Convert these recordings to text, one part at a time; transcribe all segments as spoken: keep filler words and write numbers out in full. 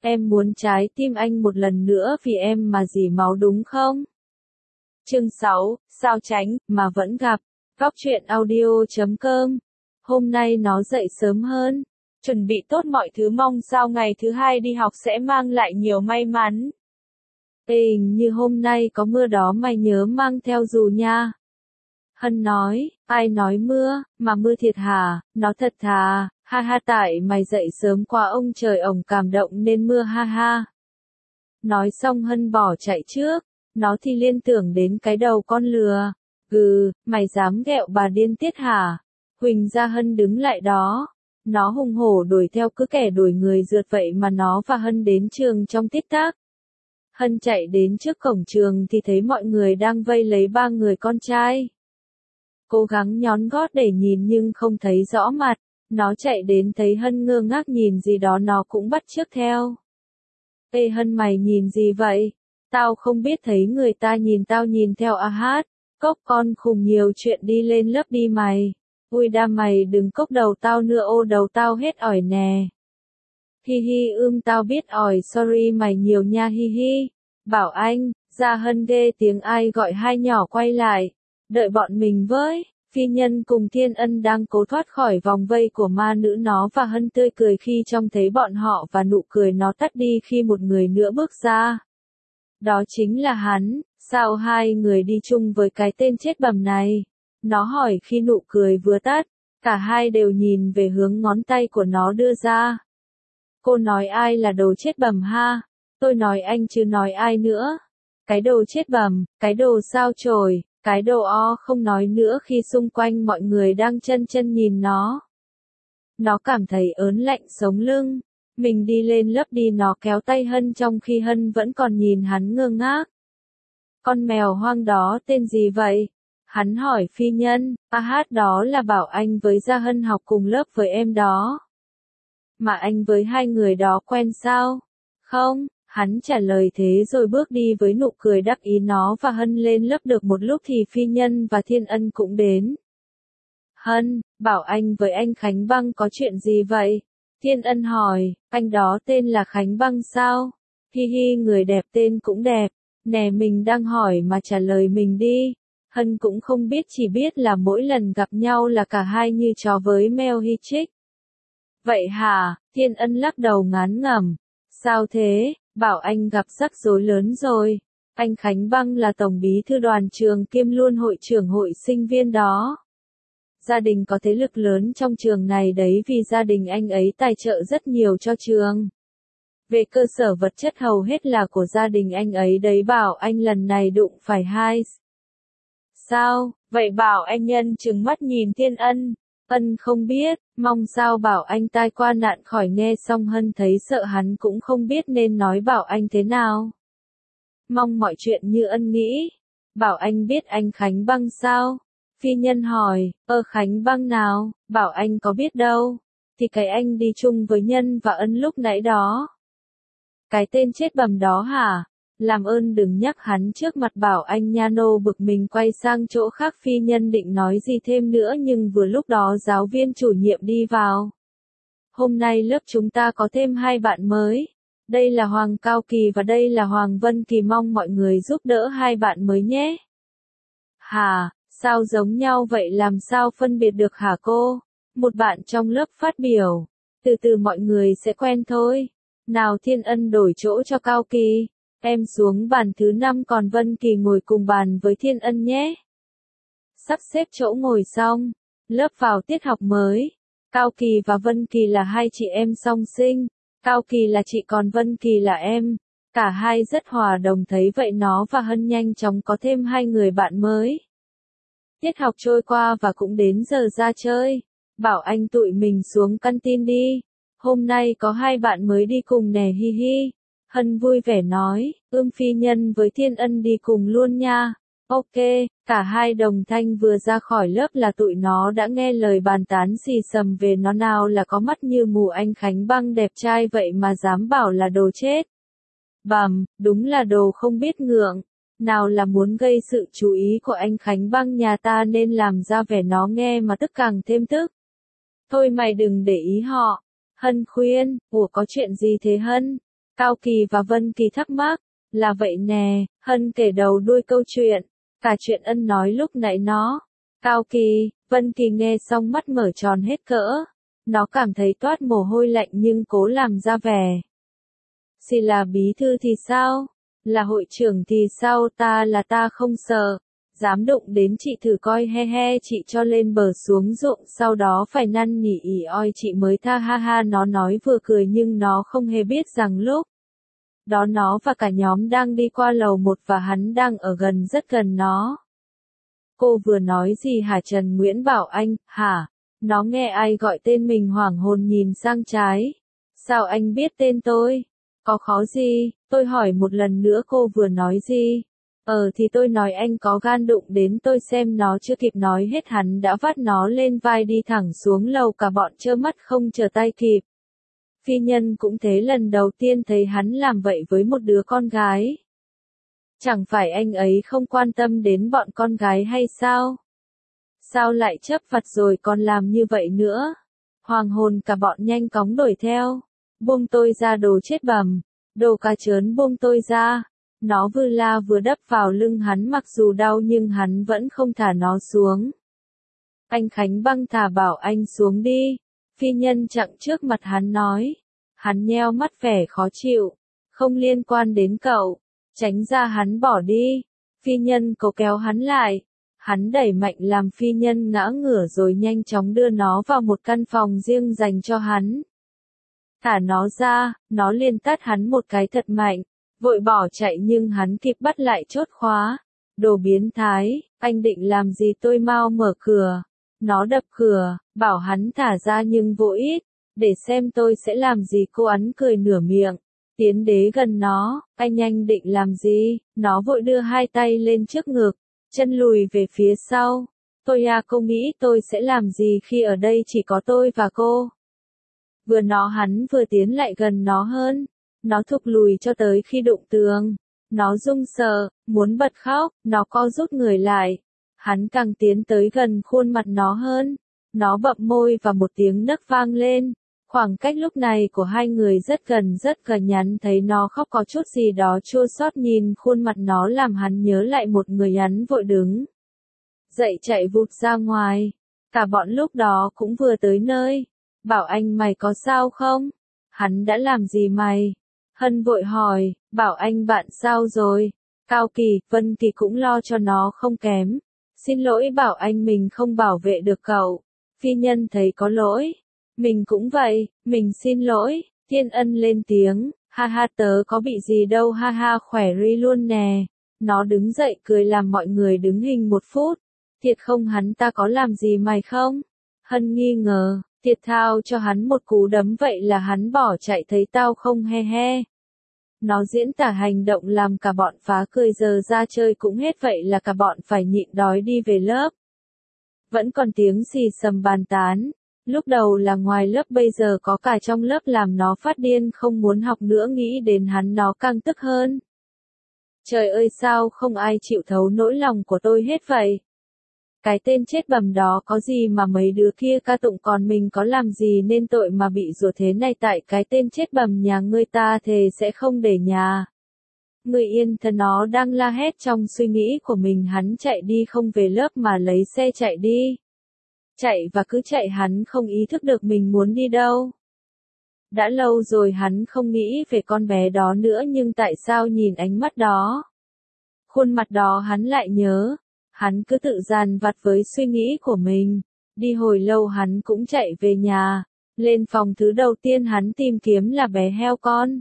Em muốn trái tim anh một lần nữa vì em mà dỉ máu đúng không? Chương sáu, sao tránh, mà vẫn gặp. Góc truyện audio chấm com. Hôm nay nó dậy sớm hơn. Chuẩn bị tốt mọi thứ mong sao ngày thứ hai đi học sẽ mang lại nhiều may mắn. Ê, như hôm nay có mưa đó mày nhớ mang theo dù nha. Hân nói, ai nói mưa, mà mưa thiệt hả, nó thật thà, ha ha tại mày dậy sớm quá ông trời ổng cảm động nên mưa ha ha. Nói xong Hân bỏ chạy trước, nó thì liên tưởng đến cái đầu con lừa, gừ, mày dám ghẹo bà điên tiết hả? Huỳnh ra Hân đứng lại đó, nó hùng hổ đuổi theo cứ kẻ đuổi người rượt vậy mà nó và Hân đến trường trong tiết tác. Hân chạy đến trước cổng trường thì thấy mọi người đang vây lấy ba người con trai. Cố gắng nhón gót để nhìn nhưng không thấy rõ mặt, nó chạy đến thấy Hân ngơ ngác nhìn gì đó nó cũng bắt chước theo. Ê Hân mày nhìn gì vậy? Tao không biết thấy người ta nhìn tao nhìn theo à hát, cốc con khùng nhiều chuyện đi lên lớp đi mày. Ui đa mày đừng cốc đầu tao nữa ô đầu tao hết ỏi nè. Hi hi ưm tao biết ỏi sorry mày nhiều nha hi hi. Bảo anh, ra Hân ghê tiếng ai gọi hai nhỏ quay lại. Đợi bọn mình với, Phi Nhân cùng Thiên Ân đang cố thoát khỏi vòng vây của ma nữ nó và Hân tươi cười khi trông thấy bọn họ và nụ cười nó tắt đi khi một người nữa bước ra. Đó chính là hắn, sao hai người đi chung với cái tên chết bầm này? Nó hỏi khi nụ cười vừa tắt, cả hai đều nhìn về hướng ngón tay của nó đưa ra. Cô nói ai là đồ chết bầm ha? Tôi nói anh chứ nói ai nữa? Cái đồ chết bầm, cái đồ sao chổi. Cái đồ o không nói nữa khi xung quanh mọi người đang chân chân nhìn nó. Nó cảm thấy ớn lạnh sống lưng. Mình đi lên lớp đi nó kéo tay Hân trong khi Hân vẫn còn nhìn hắn ngơ ngác. Con mèo hoang đó tên gì vậy? Hắn hỏi Phi Nhân, a hát đó là Bảo Anh với Gia Hân học cùng lớp với em đó. Mà anh với hai người đó quen sao? Không. Hắn trả lời thế rồi bước đi với nụ cười đắc ý nó và Hân lên lớp được một lúc thì Phi Nhân và Thiên Ân cũng đến. Hân, Bảo Anh với anh Khánh Băng có chuyện gì vậy? Thiên Ân hỏi, anh đó tên là Khánh Băng sao? Hi hi người đẹp tên cũng đẹp, nè mình đang hỏi mà trả lời mình đi. Hân cũng không biết chỉ biết là mỗi lần gặp nhau là cả hai như chó với mèo hi chích. Vậy hả? Thiên Ân lắc đầu ngán ngẩm. Sao thế? Bảo Anh gặp rắc rối lớn rồi. Anh Khánh Băng là tổng bí thư đoàn trường kiêm luôn hội trưởng hội sinh viên đó. Gia đình có thế lực lớn trong trường này đấy vì gia đình anh ấy tài trợ rất nhiều cho trường. Về cơ sở vật chất hầu hết là của gia đình anh ấy đấy Bảo Anh lần này đụng phải hai. Sao, vậy Bảo Anh nhân trừng mắt nhìn Thiên Ân. Ân không biết, mong sao Bảo Anh tai qua nạn khỏi nghe xong Hân thấy sợ hắn cũng không biết nên nói Bảo Anh thế nào. Mong mọi chuyện như Ân nghĩ. Bảo Anh biết anh Khánh Băng sao? Phi Nhân hỏi, ơ Khánh Băng nào, Bảo Anh có biết đâu. Thì cái anh đi chung với Nhân và Ân lúc nãy đó. Cái tên chết bầm đó hả? Làm ơn đừng nhắc hắn trước mặt Bảo Anh nha nô bực mình quay sang chỗ khác Phi Nhân định nói gì thêm nữa nhưng vừa lúc đó giáo viên chủ nhiệm đi vào. Hôm nay lớp chúng ta có thêm hai bạn mới. Đây là Hoàng Cao Kỳ và đây là Hoàng Vân Kỳ mong mọi người giúp đỡ hai bạn mới nhé. Hà, sao giống nhau vậy làm sao phân biệt được hả cô? Một bạn trong lớp phát biểu. Từ từ mọi người sẽ quen thôi. Nào Thiên Ân đổi chỗ cho Cao Kỳ. Em xuống bàn thứ năm còn Vân Kỳ ngồi cùng bàn với Thiên Ân nhé. Sắp xếp chỗ ngồi xong, lớp vào tiết học mới. Cao Kỳ và Vân Kỳ là hai chị em song sinh. Cao Kỳ là chị còn Vân Kỳ là em. Cả hai rất hòa đồng thấy vậy nó và Hân nhanh chóng có thêm hai người bạn mới. Tiết học trôi qua và cũng đến giờ ra chơi. Bảo Anh tụi mình xuống canteen đi. Hôm nay có hai bạn mới đi cùng nè hi hi. Hân vui vẻ nói, ưm Phi Nhân với Thiên Ân đi cùng luôn nha. Ok, cả hai đồng thanh vừa ra khỏi lớp là tụi nó đã nghe lời bàn tán xì xầm về nó nào là có mắt như mù anh Khánh Băng đẹp trai vậy mà dám bảo là đồ chết. Bầm, đúng là đồ không biết ngượng. Nào là muốn gây sự chú ý của anh Khánh Băng nhà ta nên làm ra vẻ nó nghe mà tức càng thêm tức. Thôi mày đừng để ý họ. Hân khuyên, ủa có chuyện gì thế Hân? Cao Kỳ và Vân Kỳ thắc mắc, là vậy nè, Hân kể đầu đuôi câu chuyện, cả chuyện ân nói lúc nãy nó. Cao Kỳ, Vân Kỳ nghe xong mắt mở tròn hết cỡ, nó cảm thấy toát mồ hôi lạnh nhưng cố làm ra vẻ. Xì là bí thư thì sao? Là hội trưởng thì sao? Ta là ta không sợ. Dám đụng đến chị thử coi, he he, chị cho lên bờ xuống ruộng sau đó phải năn nỉ ỉ oi chị mới tha, ha ha. Nó nói vừa cười nhưng nó không hề biết rằng lúc đó nó và cả nhóm đang đi qua lầu một và hắn đang ở gần, rất gần nó. Cô vừa nói gì hả? Trần Nguyễn bảo anh, hả? Nó nghe ai gọi tên mình hoảng hồn nhìn sang trái. Sao anh biết tên tôi? Có khó gì? Tôi hỏi một lần nữa. Cô vừa nói gì? Ờ thì tôi nói anh có gan đụng đến tôi xem. Nó chưa kịp nói hết hắn đã vắt nó lên vai đi thẳng xuống lầu, cả bọn trơ mắt không chờ tay kịp. Phi Nhân cũng thế, lần đầu tiên thấy hắn làm vậy với một đứa con gái. Chẳng phải anh ấy không quan tâm đến bọn con gái hay sao? Sao lại chấp vặt rồi còn làm như vậy nữa? Hoàng hồn cả bọn nhanh cóng đuổi theo. Buông tôi ra đồ chết bầm, đồ cá trớn, buông tôi ra. Nó vừa la vừa đắp vào lưng hắn, mặc dù đau nhưng hắn vẫn không thả nó xuống. Anh Khánh băng thả bảo anh xuống đi. Phi Nhân chặn trước mặt hắn nói. Hắn nheo mắt vẻ khó chịu. Không liên quan đến cậu. Tránh ra, hắn bỏ đi. Phi Nhân cố kéo hắn lại. Hắn đẩy mạnh làm Phi Nhân ngã ngửa rồi nhanh chóng đưa nó vào một căn phòng riêng dành cho hắn. Thả nó ra, nó liền tát hắn một cái thật mạnh, vội bỏ chạy nhưng hắn kịp bắt lại chốt khóa. Đồ biến thái, anh định làm gì? Tôi mau mở cửa. Nó đập cửa, bảo hắn thả ra nhưng vô ích, để xem tôi sẽ làm gì. Cô hắn cười nửa miệng, tiến đến gần nó. Anh anh định làm gì? Nó vội đưa hai tay lên trước ngực, chân lùi về phía sau. Tôi à, cô nghĩ tôi sẽ làm gì khi ở đây chỉ có tôi và cô? Vừa nói hắn vừa tiến lại gần nó hơn. Nó thụt lùi cho tới khi đụng tường. Nó run sợ, muốn bật khóc, nó co rút người lại. Hắn càng tiến tới gần khuôn mặt nó hơn. Nó bậm môi và một tiếng nấc vang lên. Khoảng cách lúc này của hai người rất gần rất gần, hắn thấy nó khóc có chút gì đó chua xót, nhìn khuôn mặt nó làm hắn nhớ lại một người. Hắn vội đứng dậy chạy vụt ra ngoài. Cả bọn lúc đó cũng vừa tới nơi. Bảo anh, mày có sao không? Hắn đã làm gì mày? Hân vội hỏi, bảo anh bạn sao rồi? Cao Kỳ, Vân Kỳ cũng lo cho nó không kém. Xin lỗi, bảo anh mình không bảo vệ được cậu. Phi Nhân thấy có lỗi. Mình cũng vậy, mình xin lỗi. Thiên Ân lên tiếng, ha ha, tớ có bị gì đâu, ha ha, khỏe ri luôn nè. Nó đứng dậy cười làm mọi người đứng hình một phút. Thiệt không, hắn ta có làm gì mày không? Hân nghi ngờ. Thiệt thao cho hắn một cú đấm vậy là hắn bỏ chạy, thấy tao không, he he. Nó diễn tả hành động làm cả bọn phá cười, giờ ra chơi cũng hết vậy là cả bọn phải nhịn đói đi về lớp. Vẫn còn tiếng xì xầm bàn tán. Lúc đầu là ngoài lớp, bây giờ có cả trong lớp, làm nó phát điên không muốn học nữa. Nghĩ đến hắn nó càng tức hơn. Trời ơi, sao không ai chịu thấu nỗi lòng của tôi hết vậy? Cái tên chết bầm đó có gì mà mấy đứa kia ca tụng, còn mình có làm gì nên tội mà bị rủa thế này? Tại cái tên chết bầm nhà ngươi, ta thề sẽ không để nhà người yên thân. Nó đang la hét trong suy nghĩ của mình. Hắn chạy đi, không về lớp mà lấy xe chạy đi. Chạy và cứ chạy, hắn không ý thức được mình muốn đi đâu. Đã lâu rồi hắn không nghĩ về con bé đó nữa, nhưng tại sao nhìn ánh mắt đó, khuôn mặt đó hắn lại nhớ. Hắn cứ tự dằn vặt với suy nghĩ của mình. Đi hồi lâu hắn cũng chạy về nhà. Lên phòng, thứ đầu tiên hắn tìm kiếm là bé heo con.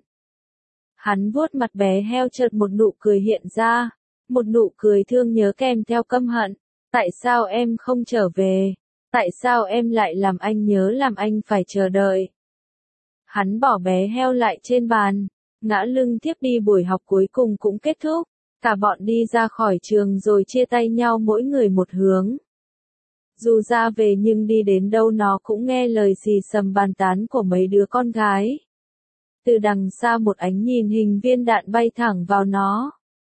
Hắn vuốt mặt bé heo, chợt một nụ cười hiện ra. Một nụ cười thương nhớ kèm theo căm hận. Tại sao em không trở về? Tại sao em lại làm anh nhớ, làm anh phải chờ đợi? Hắn bỏ bé heo lại trên bàn, ngã lưng thiếp đi. Buổi học cuối cùng cũng kết thúc. Cả bọn đi ra khỏi trường rồi chia tay nhau, mỗi người một hướng. Dù ra về nhưng đi đến đâu nó cũng nghe lời xì xầm bàn tán của mấy đứa con gái. Từ đằng xa một ánh nhìn hình viên đạn bay thẳng vào nó.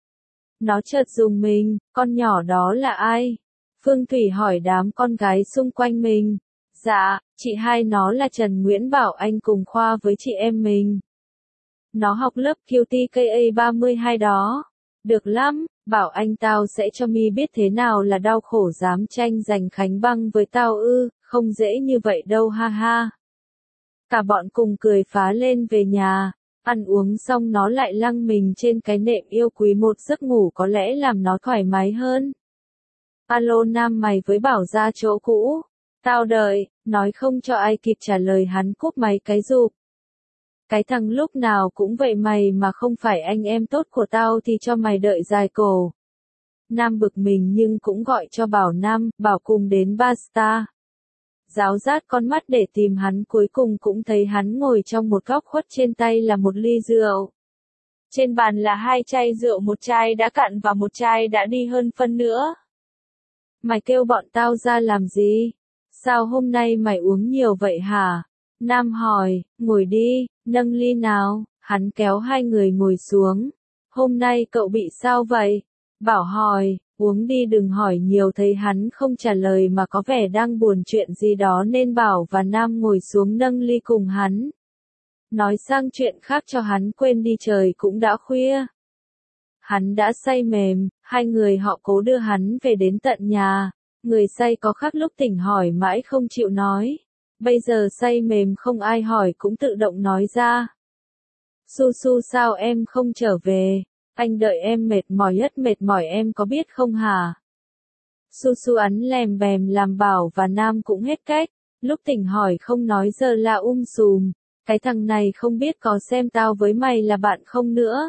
Nó chợt rùng mình, con nhỏ đó là ai? Phương Thủy hỏi đám con gái xung quanh mình. Dạ, chị hai nó là Trần Nguyễn, bảo anh cùng khoa với chị em mình. Nó học lớp Q T K A ba mươi hai đó. Được lắm, bảo anh tao sẽ cho mi biết thế nào là đau khổ dám tranh giành Khánh Băng với tao ư, không dễ như vậy đâu ha ha. Cả bọn cùng cười phá lên về nhà, ăn uống xong nó lại lăng mình trên cái nệm yêu quý một giấc ngủ có lẽ làm nó thoải mái hơn. Alo Nam mày với Bảo ra chỗ cũ. Tao đợi, nói không cho ai kịp trả lời hắn cúp máy cái rụp. Cái thằng lúc nào cũng vậy mày mà không phải anh em tốt của tao thì cho mày đợi dài cổ. Nam bực mình nhưng cũng gọi cho Bảo Nam, bảo cùng đến Basta. Ráo rát con mắt để tìm hắn cuối cùng cũng thấy hắn ngồi trong một góc khuất trên tay là một ly rượu. Trên bàn là hai chai rượu, một chai đã cạn và một chai đã đi hơn phân nữa. Mày kêu bọn tao ra làm gì? Sao hôm nay mày uống nhiều vậy hả? Nam hỏi, ngồi đi, nâng ly nào, hắn kéo hai người ngồi xuống. Hôm nay cậu bị sao vậy? Bảo hỏi, uống đi đừng hỏi nhiều, thấy hắn không trả lời mà có vẻ đang buồn chuyện gì đó nên Bảo và Nam ngồi xuống nâng ly cùng hắn. Nói sang chuyện khác cho hắn quên đi, trời cũng đã khuya. Hắn đã say mềm, hai người họ cố đưa hắn về đến tận nhà. Người say có khác lúc tỉnh hỏi mãi không chịu nói. Bây giờ say mềm không ai hỏi cũng tự động nói ra. Su Su sao em không trở về? Anh đợi em mệt mỏi nhất mệt mỏi em có biết không hả? Su Su ắn lèm bèm làm Bảo và Nam cũng hết cách. Lúc tỉnh hỏi không nói giờ là um sùm. Cái thằng này không biết có xem tao với mày là bạn không nữa.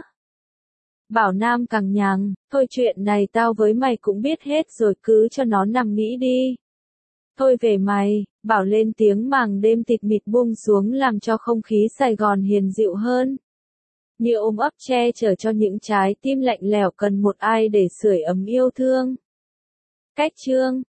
Bảo Nam cằng nhằng, thôi chuyện này tao với mày cũng biết hết rồi, cứ cho nó nằm nghĩ đi. Thôi về mày, Bảo lên tiếng màng đêm tịt mịt buông xuống làm cho không khí Sài Gòn hiền dịu hơn. Như ôm ấp che chở cho những trái tim lạnh lẽo cần một ai để sưởi ấm yêu thương. Cách chương